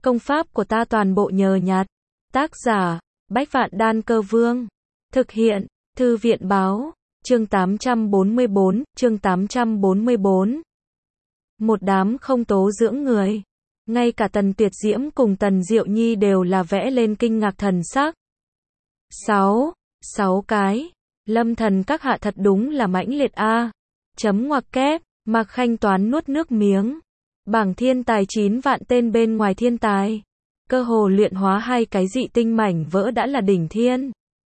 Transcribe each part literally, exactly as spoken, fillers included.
Công pháp của ta toàn bộ nhờ nhặt. Tác giả, Bách Vạn Đan Cơ Vương. Thực hiện, Thư viện Báo. Chương tám trăm bốn mươi bốn, chương tám trăm bốn mươi bốn. Một đám không tố dưỡng người. Ngay cả Tần Tuyệt Diễm cùng Tần Diệu Nhi đều là vẽ lên kinh ngạc thần sắc. Sáu, sáu cái. Lâm thần các hạ thật đúng là mãnh liệt a. Chấm ngoặc kép, Mạc Khanh Toán nuốt nước miếng. Bảng thiên tài chín vạn tên bên ngoài thiên tài. Cơ hồ luyện hóa hai cái dị tinh mảnh vỡ đã là đỉnh thiên.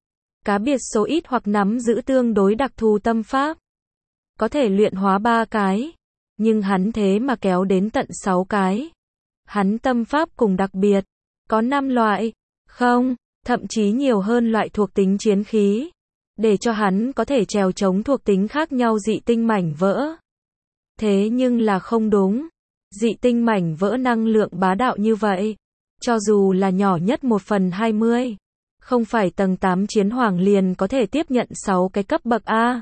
Cá biệt số ít hoặc nắm giữ tương đối đặc thù tâm pháp. Có thể luyện hóa ba cái. Nhưng hắn thế mà kéo đến tận sáu cái. Hắn tâm pháp cùng đặc biệt. Có năm loại. Không, thậm chí nhiều hơn loại thuộc tính chiến khí. Để cho hắn có thể trèo chống thuộc tính khác nhau dị tinh mảnh vỡ. Thế nhưng là không đúng. Dị tinh mảnh vỡ năng lượng bá đạo như vậy. Cho dù là nhỏ nhất một phần hai mươi. Không phải tầng tám chiến hoàng liền có thể tiếp nhận sáu cái cấp bậc A.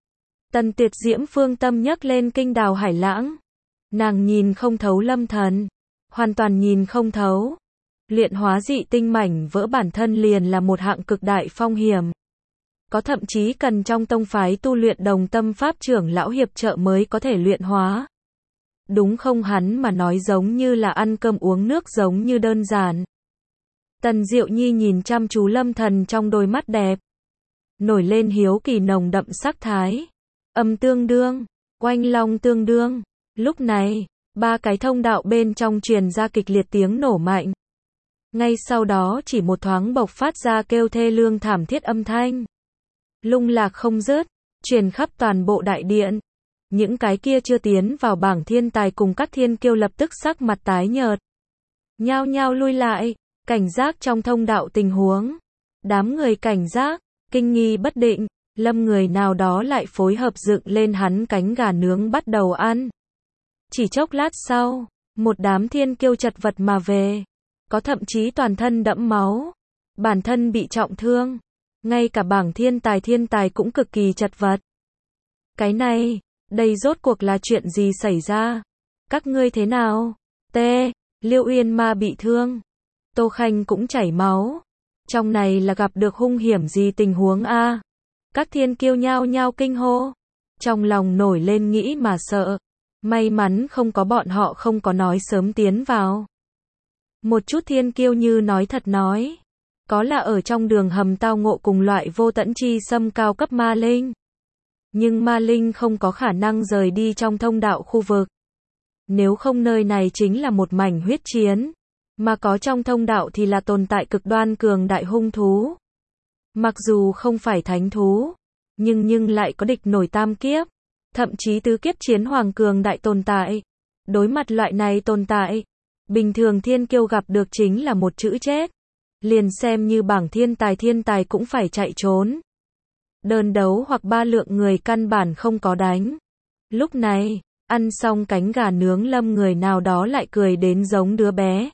Tần Tuyệt Diễm phương tâm nhấc lên kinh đào hải lãng. Nàng nhìn không thấu Lâm thần. Hoàn toàn nhìn không thấu. Luyện hóa dị tinh mảnh vỡ bản thân liền là một hạng cực đại phong hiểm. Có thậm chí cần trong tông phái tu luyện đồng tâm pháp trưởng lão hiệp trợ mới có thể luyện hóa. Đúng không, hắn mà nói giống như là ăn cơm uống nước giống như đơn giản. Tần Diệu Nhi nhìn chăm chú Lâm thần trong đôi mắt đẹp. Nổi lên hiếu kỳ nồng đậm sắc thái. Âm tương đương, oanh long tương đương. Lúc này, ba cái thông đạo bên trong truyền ra kịch liệt tiếng nổ mạnh. Ngay sau đó chỉ một thoáng bộc phát ra kêu thê lương thảm thiết âm thanh. Lung lạc không dứt, truyền khắp toàn bộ đại điện. Những cái kia chưa tiến vào bảng thiên tài cùng các thiên kiêu lập tức sắc mặt tái nhợt. Nhao nhao lui lại, cảnh giác trong thông đạo tình huống. Đám người cảnh giác, kinh nghi bất định, Lâm người nào đó lại phối hợp dựng lên hắn cánh gà nướng bắt đầu ăn. Chỉ chốc lát sau, một đám thiên kiêu chật vật mà về. Có thậm chí toàn thân đẫm máu. Bản thân bị trọng thương. Ngay cả bảng thiên tài thiên tài cũng cực kỳ chật vật. Cái này, đây rốt cuộc là chuyện gì xảy ra? Các ngươi thế nào? T. Liêu Uyên Ma bị thương. Tô Khanh cũng chảy máu. Trong này là gặp được hung hiểm gì tình huống a? Các thiên kiêu nhao nhao kinh hô. Trong lòng nổi lên nghĩ mà sợ. May mắn không có bọn họ không có nói sớm tiến vào. Một chút thiên kiêu như nói thật nói. Có là ở trong đường hầm tao ngộ cùng loại vô tận chi xâm cao cấp ma linh. Nhưng ma linh không có khả năng rời đi trong thông đạo khu vực. Nếu không nơi này chính là một mảnh huyết chiến. Mà có trong thông đạo thì là tồn tại cực đoan cường đại hung thú. Mặc dù không phải thánh thú. Nhưng nhưng lại có địch nổi tam kiếp. Thậm chí tứ kiếp chiến hoàng cường đại tồn tại. Đối mặt loại này tồn tại. Bình thường thiên kiêu gặp được chính là một chữ chết. Liền xem như bảng thiên tài thiên tài cũng phải chạy trốn. Đơn đấu hoặc ba lượng người căn bản không có đánh. Lúc này, ăn xong cánh gà nướng Lâm người nào đó lại cười đến giống đứa bé.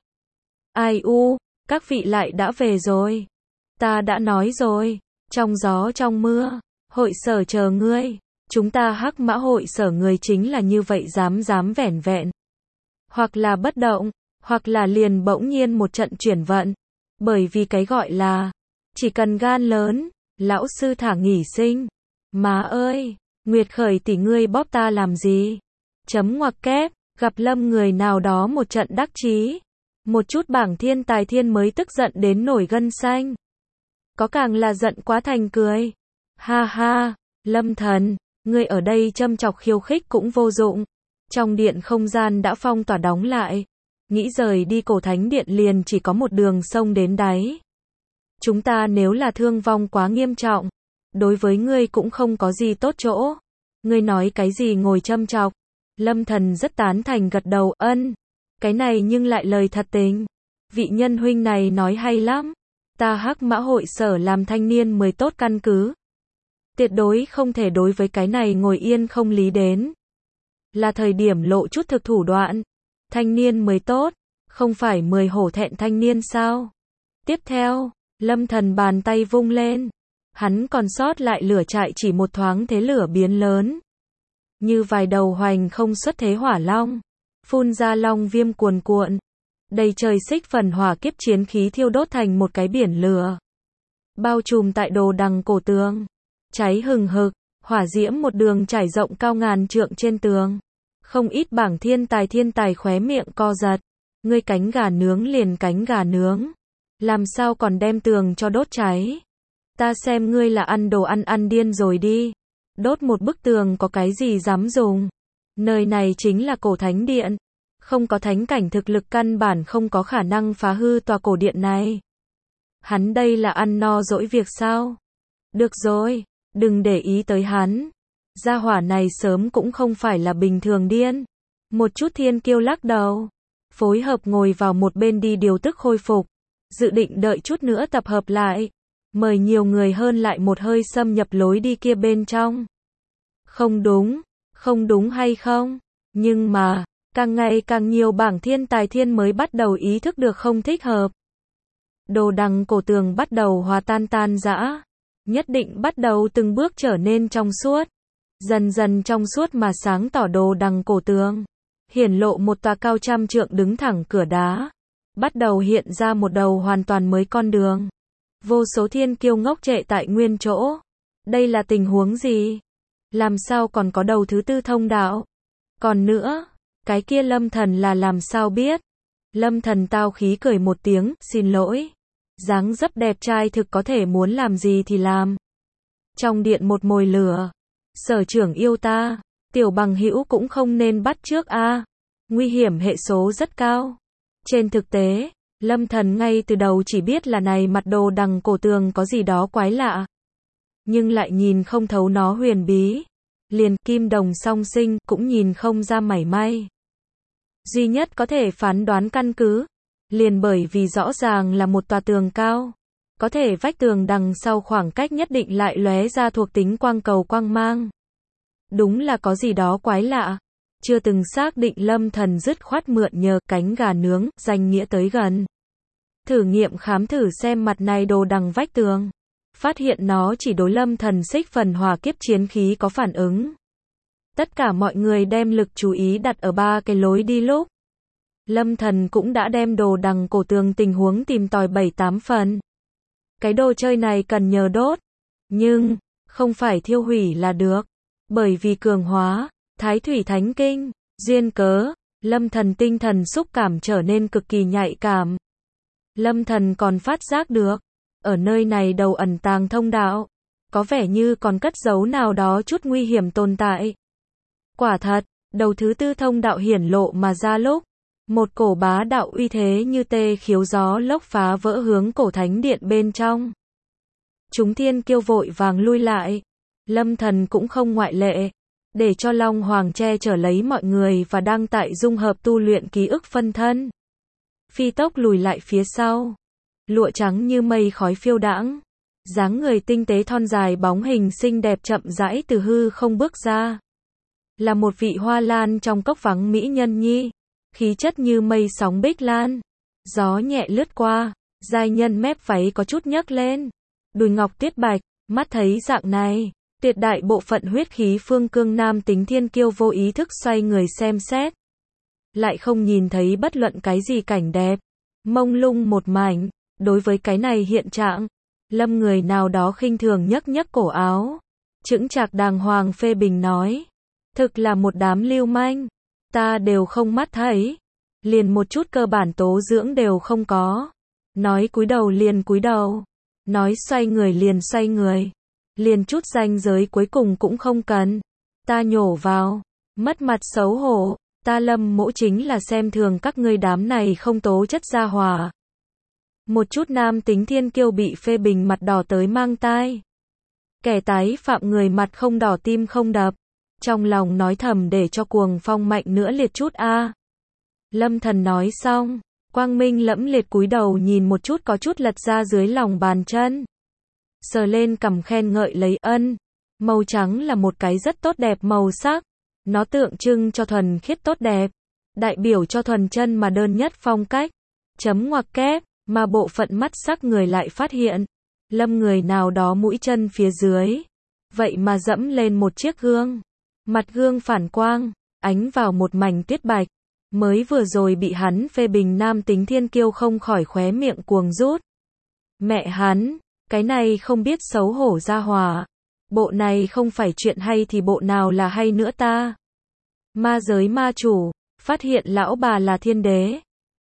Ai u, các vị lại đã về rồi. Ta đã nói rồi, trong gió trong mưa, hội sở chờ ngươi. Chúng ta Hắc Mã hội sở người chính là như vậy dám dám vẻn vẹn. Hoặc là bất động, hoặc là liền bỗng nhiên một trận chuyển vận. Bởi vì cái gọi là, chỉ cần gan lớn, lão sư thả nghỉ sinh. Má ơi, Nguyệt Khởi tỷ ngươi bóp ta làm gì? Chấm ngoặc kép, gặp Lâm người nào đó một trận đắc chí. Một chút bảng thiên tài thiên mới tức giận đến nổi gân xanh. Có càng là giận quá thành cười. Ha ha, Lâm thần, ngươi ở đây châm chọc khiêu khích cũng vô dụng. Trong điện không gian đã phong tỏa đóng lại. Nghĩ rời đi cổ thánh điện liền chỉ có một đường sông đến đáy. Chúng ta nếu là thương vong quá nghiêm trọng, đối với ngươi cũng không có gì tốt chỗ. Ngươi nói cái gì ngồi châm chọc. Lâm thần rất tán thành gật đầu, ân. Cái này nhưng lại lời thật tình. Vị nhân huynh này nói hay lắm. Ta Hắc Mã hội sở làm thanh niên mới tốt căn cứ. Tuyệt đối không thể đối với cái này ngồi yên không lý đến. Là thời điểm lộ chút thực thủ đoạn. Thanh niên mới tốt, không phải mười hổ thẹn thanh niên sao? Tiếp theo, Lâm thần bàn tay vung lên. Hắn còn sót lại lửa trại chỉ một thoáng thế lửa biến lớn. Như vài đầu hoành không xuất thế hỏa long. Phun ra long viêm cuồn cuộn. Đầy trời xích phần hỏa kiếp chiến khí thiêu đốt thành một cái biển lửa. Bao trùm tại đồ đằng cổ tường. Cháy hừng hực, hỏa diễm một đường trải rộng cao ngàn trượng trên tường. Không ít bảng thiên tài thiên tài khóe miệng co giật. Ngươi cánh gà nướng liền cánh gà nướng. Làm sao còn đem tường cho đốt cháy? Ta xem ngươi là ăn đồ ăn ăn điên rồi đi. Đốt một bức tường có cái gì dám dùng? Nơi này chính là cổ thánh điện. Không có thánh cảnh thực lực căn bản không có khả năng phá hư tòa cổ điện này. Hắn đây là ăn no dỗi việc sao? Được rồi, đừng để ý tới hắn. Gia hỏa này sớm cũng không phải là bình thường điên. Một chút thiên kiêu lắc đầu. Phối hợp ngồi vào một bên đi điều tức khôi phục. Dự định đợi chút nữa tập hợp lại. Mời nhiều người hơn lại một hơi xâm nhập lối đi kia bên trong. Không đúng, không đúng hay không? Nhưng mà, càng ngày càng nhiều bảng thiên tài thiên mới bắt đầu ý thức được không thích hợp. Đồ đằng cổ tường bắt đầu hòa tan tan rã. Nhất định bắt đầu từng bước trở nên trong suốt. Dần dần trong suốt mà sáng tỏ đồ đằng cổ tường. Hiển lộ một tòa cao trăm trượng đứng thẳng cửa đá. Bắt đầu hiện ra một đầu hoàn toàn mới con đường. Vô số thiên kiêu ngốc trệ tại nguyên chỗ. Đây là tình huống gì? Làm sao còn có đầu thứ tư thông đạo? Còn nữa, cái kia Lâm Thần là làm sao biết? Lâm Thần tao khí cười một tiếng, xin lỗi. Dáng dấp đẹp trai thực có thể muốn làm gì thì làm. Trong điện một mồi lửa. Sở trưởng yêu ta, tiểu bằng hữu cũng không nên bắt trước a. Nguy hiểm hệ số rất cao. Trên thực tế, Lâm Thần ngay từ đầu chỉ biết là này mặt đồ đằng cổ tường có gì đó quái lạ. Nhưng lại nhìn không thấu nó huyền bí. Liền kim đồng song sinh cũng nhìn không ra mảy may. Duy nhất có thể phán đoán căn cứ. Liền bởi vì rõ ràng là một tòa tường cao. Có thể vách tường đằng sau khoảng cách nhất định lại lóe ra thuộc tính quang cầu quang mang. Đúng là có gì đó quái lạ. Chưa từng xác định Lâm Thần dứt khoát mượn nhờ cánh gà nướng, danh nghĩa tới gần. Thử nghiệm khám thử xem mặt này đồ đằng vách tường. Phát hiện nó chỉ đối Lâm Thần xích phần hỏa kiếp chiến khí có phản ứng. Tất cả mọi người đem lực chú ý đặt ở ba cái lối đi lúc. Lâm Thần cũng đã đem đồ đằng cổ tường tình huống tìm tòi bảy tám phần. Cái đồ chơi này cần nhờ đốt. Nhưng, không phải thiêu hủy là được. Bởi vì cường hóa, thái thủy thánh kinh, duyên cớ, Lâm Thần tinh thần xúc cảm trở nên cực kỳ nhạy cảm. Lâm Thần còn phát giác được. Ở nơi này đầu ẩn tàng thông đạo. Có vẻ như còn cất giấu nào đó chút nguy hiểm tồn tại. Quả thật, đầu thứ tư thông đạo hiển lộ mà ra lúc. Một cổ bá đạo uy thế như tê khiếu gió lốc phá vỡ hướng cổ thánh điện bên trong. Chúng thiên kiêu vội vàng lui lại. Lâm Thần cũng không ngoại lệ. Để cho Long Hoàng che chở lấy mọi người và đang tại dung hợp tu luyện ký ức phân thân. Phi tốc lùi lại phía sau. Lụa trắng như mây khói phiêu đãng. Dáng người tinh tế thon dài bóng hình xinh đẹp chậm rãi từ hư không bước ra. Là một vị hoa lan trong cốc vắng mỹ nhân nhi. Khí chất như mây sóng bích lan. Gió nhẹ lướt qua. Giai nhân mép váy có chút nhấc lên. Đùi ngọc tuyết bạch. Mắt thấy dạng này. Tuyệt đại bộ phận huyết khí phương cương nam tính thiên kiêu vô ý thức xoay người xem xét. Lại không nhìn thấy bất luận cái gì cảnh đẹp. Mông lung một mảnh. Đối với cái này hiện trạng. Lâm người nào đó khinh thường nhấc nhấc cổ áo. Chững chạc đàng hoàng phê bình nói. Thực là một đám lưu manh. Ta đều không mắt thấy. Liền một chút cơ bản tố dưỡng đều không có. Nói cúi đầu liền cúi đầu. Nói xoay người liền xoay người. Liền chút ranh giới cuối cùng cũng không cần. Ta nhổ vào. Mất mặt xấu hổ. Ta Lâm mỗ chính là xem thường các ngươi đám này không tố chất gia hỏa. Một chút nam tính thiên kiêu bị phê bình mặt đỏ tới mang tai. Kẻ tái phạm người mặt không đỏ tim không đập. Trong lòng nói thầm để cho cuồng phong mạnh nữa liệt chút a. Lâm Thần nói xong, quang minh lẫm liệt cúi đầu nhìn một chút có chút lật ra dưới lòng bàn chân. Sờ lên cằm khen ngợi lấy ân. Màu trắng là một cái rất tốt đẹp màu sắc. Nó tượng trưng cho thuần khiết tốt đẹp. Đại biểu cho thuần chân mà đơn nhất phong cách. Chấm ngoặc kép. Mà bộ phận mắt sắc người lại phát hiện. Lâm người nào đó mũi chân phía dưới. Vậy mà dẫm lên một chiếc gương. Mặt gương phản quang. Ánh vào một mảnh tuyết bạch. Mới vừa rồi bị hắn phê bình nam tính thiên kiêu không khỏi khóe miệng cuồng rút. Mẹ hắn, cái này không biết xấu hổ ra hòa. Bộ này không phải chuyện hay thì bộ nào là hay nữa ta? Ma giới ma chủ, phát hiện lão bà là thiên đế.